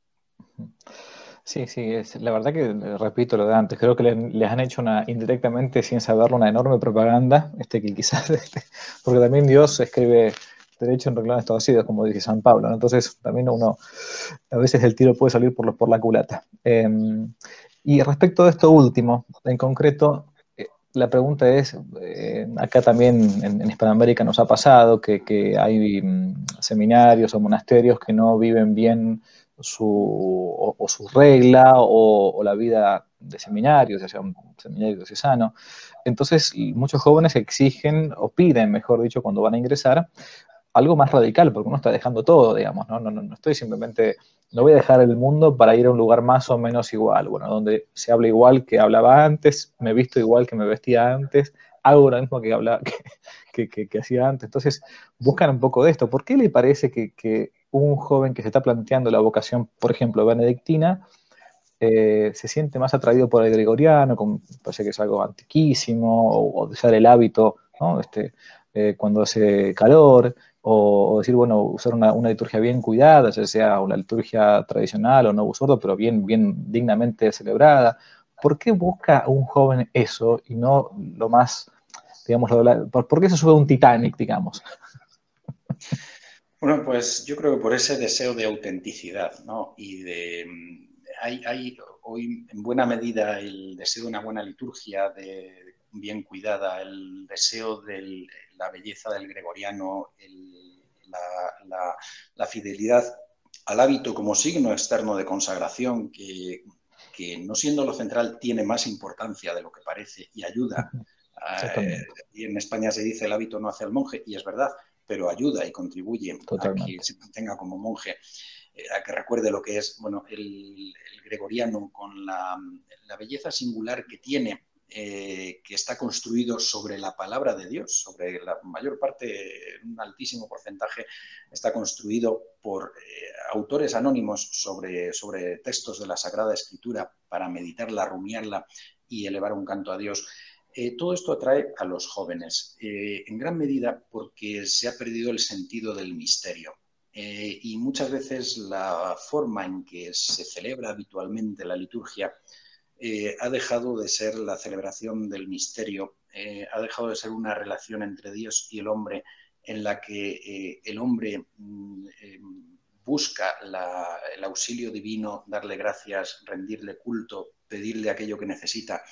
Sí, sí, es, la verdad que, repito lo de antes, creo que le, les han hecho una, indirectamente, sin saberlo, una enorme propaganda, este, que quizás, este, porque también Dios escribe derecho en renglones torcidos, como dice San Pablo, ¿no? Entonces también uno, a veces el tiro puede salir por, por la culata. Eh, y respecto de esto último, en concreto, eh, la pregunta es, eh, acá también en, en Hispanoamérica nos ha pasado que, que hay um, seminarios o monasterios que no viven bien Su, o, o su regla o, o la vida de seminarios, ya sea un seminario diocesano. Entonces, muchos jóvenes exigen o piden, mejor dicho, cuando van a ingresar, algo más radical, porque uno está dejando todo, digamos, ¿no? No, no, no estoy simplemente, no voy a dejar el mundo para ir a un lugar más o menos igual, bueno, donde se habla igual que hablaba antes, me visto igual que me vestía antes, hago lo mismo que hablaba, que, que, que, que hacía antes. Entonces, buscan un poco de esto. ¿Por qué le parece que, que un joven que se está planteando la vocación, por ejemplo, benedictina, eh, se siente más atraído por el gregoriano, como parece que es algo antiquísimo, o, o usar el hábito, ¿no? Este, eh, cuando hace calor, o, o decir, bueno, usar una, una, liturgia bien cuidada, ya sea una liturgia tradicional o no usurdo, pero bien, bien dignamente celebrada? ¿Por qué busca un joven eso y no lo más, digamos, lo la, por, ¿por qué se sube a un Titanic, digamos? Bueno, pues yo creo que por ese deseo de autenticidad, ¿no? Y de... Hay, hay hoy en buena medida el deseo de una buena liturgia, de bien cuidada, el deseo de la belleza del gregoriano, el, la, la, la fidelidad al hábito como signo externo de consagración, que, que no siendo lo central tiene más importancia de lo que parece y ayuda. Eh, y en España se dice el hábito no hace al monje, y es verdad, pero ayuda y contribuye a que Totalmente. se mantenga como monje, eh, a que recuerde lo que es, bueno, el, el gregoriano con la, la, belleza singular que tiene, eh, que está construido sobre la palabra de Dios, sobre la mayor parte, un altísimo porcentaje, está construido por eh, autores anónimos sobre, sobre textos de la Sagrada Escritura para meditarla, rumiarla y elevar un canto a Dios. Eh, todo esto atrae a los jóvenes, eh, en gran medida porque se ha perdido el sentido del misterio. Eh, y muchas veces la forma en que se celebra habitualmente la liturgia eh, ha dejado de ser la celebración del misterio, eh, ha dejado de ser una relación entre Dios y el hombre en la que eh, el hombre eh, busca la, el auxilio divino, darle gracias, rendirle culto, pedirle aquello que necesita.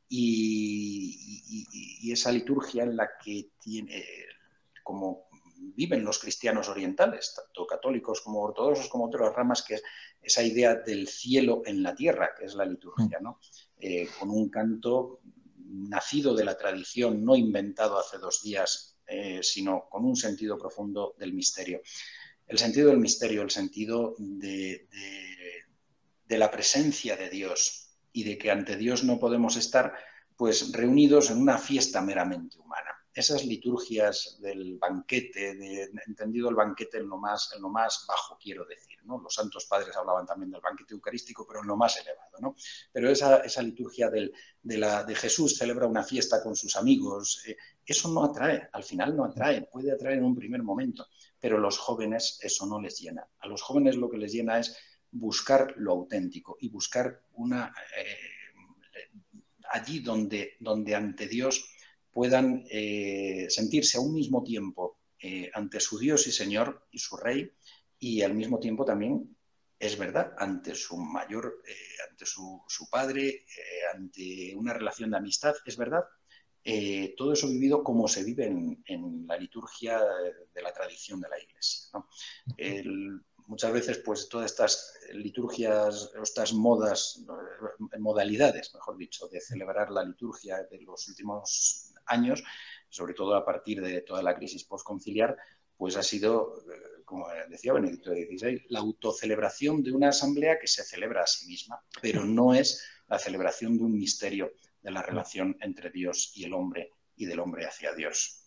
Y, y, y, esa liturgia en la que tiene, como viven los cristianos orientales, tanto católicos como ortodoxos, como otras ramas, que es esa idea del cielo en la tierra, que es la liturgia, ¿no? Eh, con un canto nacido de la tradición, no inventado hace dos días, eh, sino con un sentido profundo del misterio. El sentido del misterio, el sentido de, de, de la presencia de Dios, y de que ante Dios no podemos estar pues reunidos en una fiesta meramente humana. Esas liturgias del banquete, de, entendido el banquete en lo más, en lo más bajo, quiero decir, ¿no? Los santos padres hablaban también del banquete eucarístico, pero en lo más elevado, ¿no? Pero esa, esa liturgia del, de, la, de Jesús celebra una fiesta con sus amigos, eh, eso no atrae, al final no atrae, puede atraer en un primer momento, pero a los jóvenes eso no les llena. A los jóvenes lo que les llena es buscar lo auténtico y buscar una eh, allí donde, donde ante Dios puedan eh, sentirse a un mismo tiempo eh, ante su Dios y Señor y su Rey, y al mismo tiempo también, es verdad, ante su mayor, eh, ante su, su Padre, eh, ante una relación de amistad, es verdad. Eh, todo eso vivido como se vive en, en la liturgia de la tradición de la Iglesia, ¿no? El, muchas veces, pues, todas estas liturgias, estas modas, modalidades, mejor dicho, de celebrar la liturgia de los últimos años, sobre todo a partir de toda la crisis postconciliar, pues ha sido, como decía Benedicto dieciséis, la autocelebración de una asamblea que se celebra a sí misma, pero no es la celebración de un misterio de la relación entre Dios y el hombre y del hombre hacia Dios.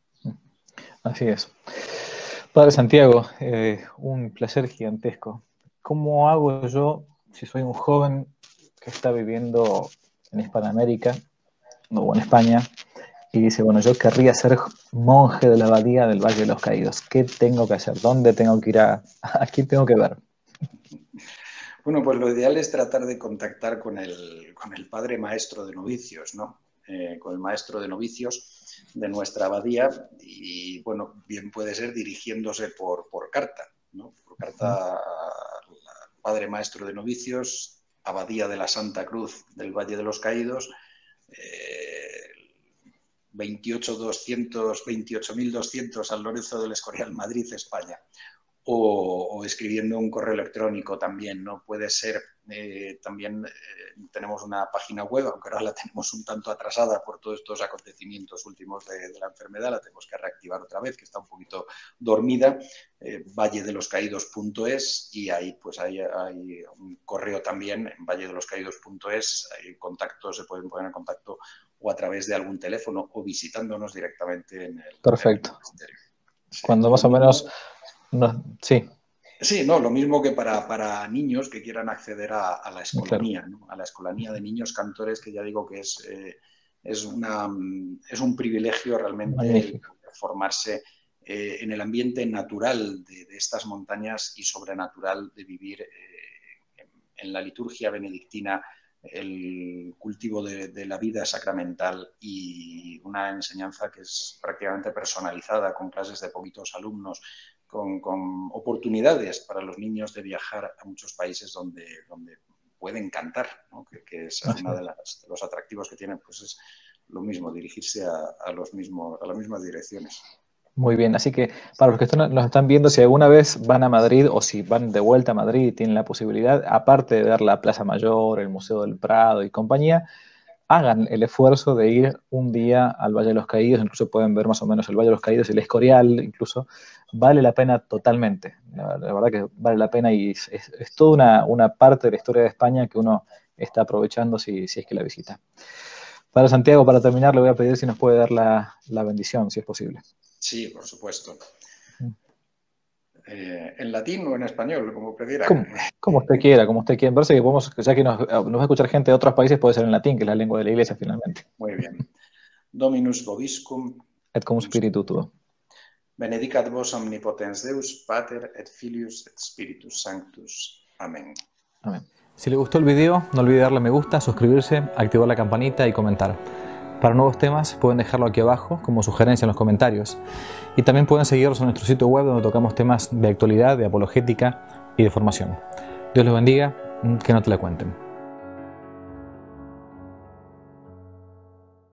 Así es. Padre Santiago, eh, un placer gigantesco. ¿Cómo hago yo si soy un joven que está viviendo en Hispanoamérica o en España y dice, bueno, yo querría ser monje de la abadía del Valle de los Caídos? ¿Qué tengo que hacer? ¿Dónde tengo que ir a, a quién tengo que ver? Bueno, pues lo ideal es tratar de contactar con el, con el padre maestro de novicios, ¿no? Eh, con el maestro de novicios de nuestra abadía, y bueno, bien puede ser dirigiéndose por, por carta, ¿no? Por carta al padre maestro de novicios, Abadía de la Santa Cruz del Valle de los Caídos, eh, veintiocho mil doscientos San Lorenzo del Escorial, Madrid, España. o, o escribiendo un correo electrónico también, ¿no? Puede ser, eh, también eh, tenemos una página web, aunque ahora la tenemos un tanto atrasada por todos estos acontecimientos últimos de, de la enfermedad, la tenemos que reactivar otra vez, que está un poquito dormida, eh, valle de los caídos punto es, y ahí pues hay, hay un correo también en valle de los caídos punto es, hay contactos, se pueden poner en contacto o a través de algún teléfono o visitándonos directamente en el, Perfecto. en el ministerio. Sí, cuando más o menos... No, sí. Sí, no, lo mismo que para, para niños que quieran acceder a, a la escolanía, ¿no? A la escolanía de niños cantores, que ya digo que es, eh, es, una, es un privilegio realmente formarse eh, en el ambiente natural de, de estas montañas y sobrenatural de vivir eh, en la liturgia benedictina, el cultivo de, de la vida sacramental y una enseñanza que es prácticamente personalizada, con clases de poquitos alumnos, con, con oportunidades para los niños de viajar a muchos países donde, donde pueden cantar, ¿no? que, que es uno de, de los atractivos que tienen, pues es lo mismo, dirigirse a, a, los mismos, a las mismas direcciones. Muy bien, así que para los que están, nos están viendo, si alguna vez van a Madrid o si van de vuelta a Madrid y tienen la posibilidad, aparte de ver la Plaza Mayor, el Museo del Prado y compañía, hagan el esfuerzo de ir un día al Valle de los Caídos, incluso pueden ver más o menos el Valle de los Caídos, el Escorial, incluso, vale la pena totalmente, la, la verdad que vale la pena y es, es, es toda una, una parte de la historia de España que uno está aprovechando si, si es que la visita. Para Santiago, para terminar, le voy a pedir si nos puede dar la, la bendición, si es posible. Sí, por supuesto. Eh, ¿En latín o en español, como prefiera? Como, como usted quiera, como usted quiera. Me parece que podemos, ya que nos, nos va a escuchar gente de otros países, puede ser en latín, que es la lengua de la iglesia, finalmente. Muy bien. Dominus vobiscum. Et cum spiritu tuo. Benedicat vos omnipotens Deus, Pater et Filius et Spiritus Sanctus. Amén. Amén. Si le gustó el video, no olvide darle me gusta, suscribirse, activar la campanita y comentar. Para nuevos temas pueden dejarlo aquí abajo como sugerencia en los comentarios. Y también pueden seguirnos en nuestro sitio web donde tocamos temas de actualidad, de apologética y de formación. Dios los bendiga, que no te la cuenten.